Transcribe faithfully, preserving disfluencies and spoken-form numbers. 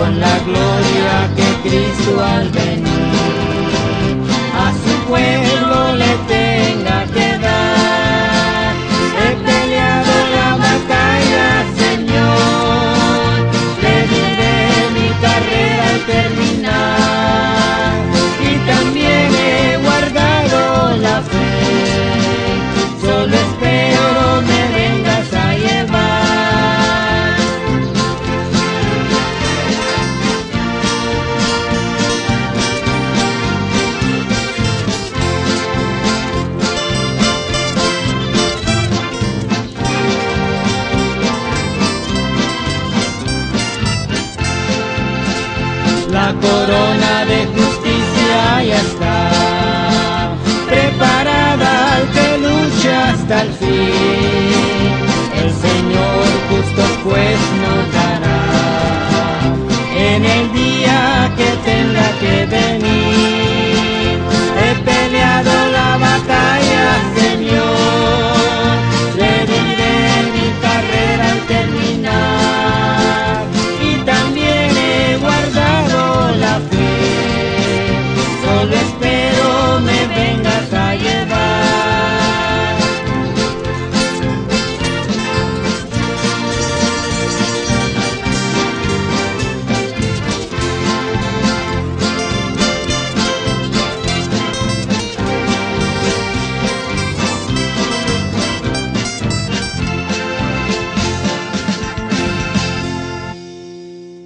con la gloria que Cristo al venir a su pueblo le tenga que dar. He peleado la batalla, Señor, le diré mi carrera al terminar, y también he guardado la fe, solo espero me vengas a llevar. La corona de justicia ya está preparada al que lucha hasta el fin. El Señor justo pues nos da